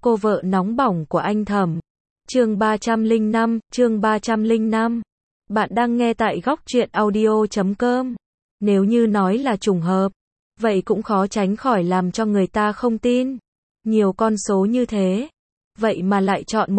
Cô vợ nóng bỏng của anh Thẩm. Chương 305. Bạn đang nghe tại góc truyện audio.com. Nếu như nói là trùng hợp, vậy cũng khó tránh khỏi làm cho người ta không tin. Nhiều con số như thế, vậy mà lại chọn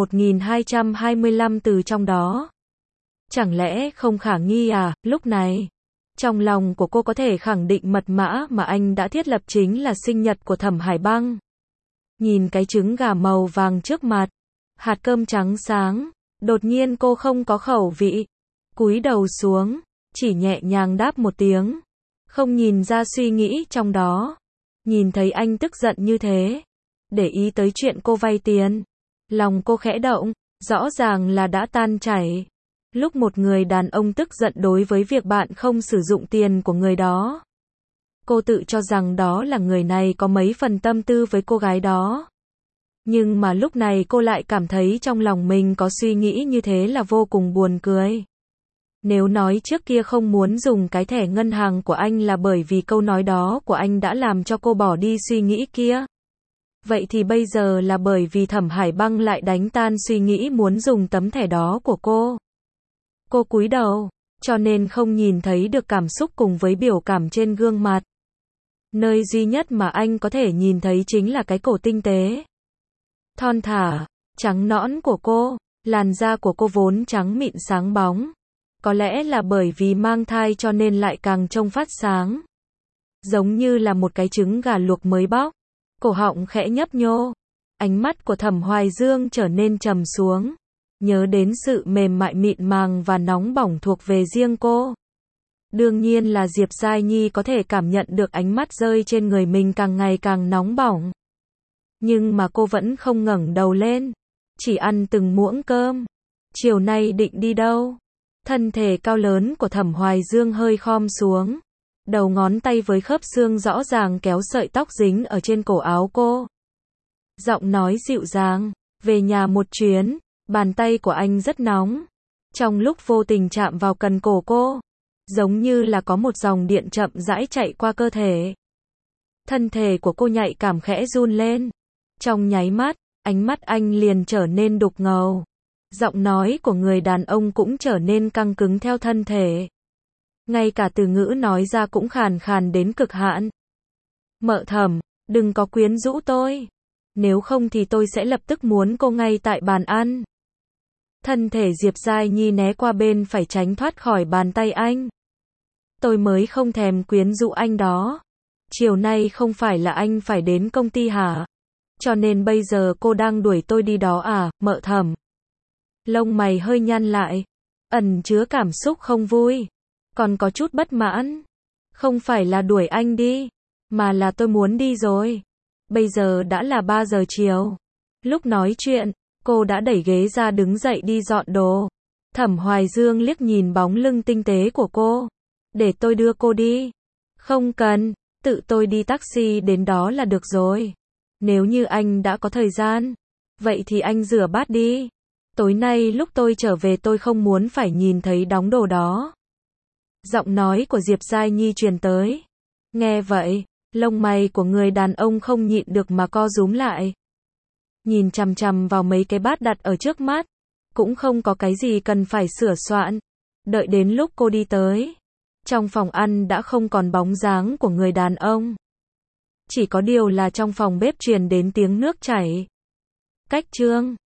1225 từ trong đó. Chẳng lẽ không khả nghi à? Lúc này, trong lòng của cô có thể khẳng định mật mã mà anh đã thiết lập chính là sinh nhật của Thẩm Hải Băng. Nhìn cái trứng gà màu vàng trước mặt, hạt cơm trắng sáng, đột nhiên cô không có khẩu vị. Cúi đầu xuống, chỉ nhẹ nhàng đáp một tiếng, không nhìn ra suy nghĩ trong đó. Nhìn thấy anh tức giận như thế, để ý tới chuyện cô vay tiền, lòng cô khẽ động, rõ ràng là đã tan chảy. Lúc một người đàn ông tức giận đối với việc bạn không sử dụng tiền của người đó, cô tự cho rằng đó là người này có mấy phần tâm tư với cô gái đó. Nhưng mà lúc này cô lại cảm thấy trong lòng mình có suy nghĩ như thế là vô cùng buồn cười. Nếu nói trước kia không muốn dùng cái thẻ ngân hàng của anh là bởi vì câu nói đó của anh đã làm cho cô bỏ đi suy nghĩ kia, vậy thì bây giờ là bởi vì Thẩm Hải Băng lại đánh tan suy nghĩ muốn dùng tấm thẻ đó của cô. Cô cúi đầu, cho nên không nhìn thấy được cảm xúc cùng với biểu cảm trên gương mặt. Nơi duy nhất mà anh có thể nhìn thấy chính là cái cổ tinh tế, thon thả, trắng nõn của cô. Làn da của cô vốn trắng mịn sáng bóng. Có lẽ là bởi vì mang thai cho nên lại càng trông phát sáng. Giống như là một cái trứng gà luộc mới bóc. Cổ họng khẽ nhấp nhô. Ánh mắt của Thẩm Hoài Dương trở nên trầm xuống. Nhớ đến sự mềm mại mịn màng và nóng bỏng thuộc về riêng cô. Đương nhiên là Diệp Giai Nhi có thể cảm nhận được ánh mắt rơi trên người mình càng ngày càng nóng bỏng. Nhưng mà cô vẫn không ngẩng đầu lên, chỉ ăn từng muỗng cơm. Chiều nay định đi đâu? Thân thể cao lớn của Thẩm Hoài Dương hơi khom xuống. Đầu ngón tay với khớp xương rõ ràng kéo sợi tóc dính ở trên cổ áo cô. Giọng nói dịu dàng, về nhà một chuyến. Bàn tay của anh rất nóng. Trong lúc vô tình chạm vào cần cổ cô, giống như là có một dòng điện chậm rãi chạy qua cơ thể. Thân thể của cô nhạy cảm khẽ run lên. Trong nháy mắt, ánh mắt anh liền trở nên đục ngầu. Giọng nói của người đàn ông cũng trở nên căng cứng theo thân thể. Ngay cả từ ngữ nói ra cũng khàn khàn đến cực hạn. Mợ Thẩm, đừng có quyến rũ tôi. Nếu không thì tôi sẽ lập tức muốn cô ngay tại bàn ăn. Thân thể Diệp Giai Nhi né qua bên phải tránh thoát khỏi bàn tay anh. Tôi mới không thèm quyến rũ anh đó. Chiều nay không phải là anh phải đến công ty hả? Cho nên bây giờ cô đang đuổi tôi đi đó à, mợ Thẩm? Lông mày hơi nhăn lại, ẩn chứa cảm xúc không vui, còn có chút bất mãn. Không phải là đuổi anh đi, mà là tôi muốn đi rồi. Bây giờ đã là 3 giờ chiều. Lúc nói chuyện, cô đã đẩy ghế ra đứng dậy đi dọn đồ. Thẩm Hoài Dương liếc nhìn bóng lưng tinh tế của cô. Để tôi đưa cô đi. Không cần, tự tôi đi taxi đến đó là được rồi. Nếu như anh đã có thời gian, vậy thì anh rửa bát đi. Tối nay lúc tôi trở về tôi không muốn phải nhìn thấy đống đồ đó. Giọng nói của Diệp Giai Nhi truyền tới. Nghe vậy, lông mày của người đàn ông không nhịn được mà co rúm lại. Nhìn chằm chằm vào mấy cái bát đặt ở trước mắt, cũng không có cái gì cần phải sửa soạn. Đợi đến lúc cô đi tới, trong phòng ăn đã không còn bóng dáng của người đàn ông. Chỉ có điều là trong phòng bếp truyền đến tiếng nước chảy. Cách chương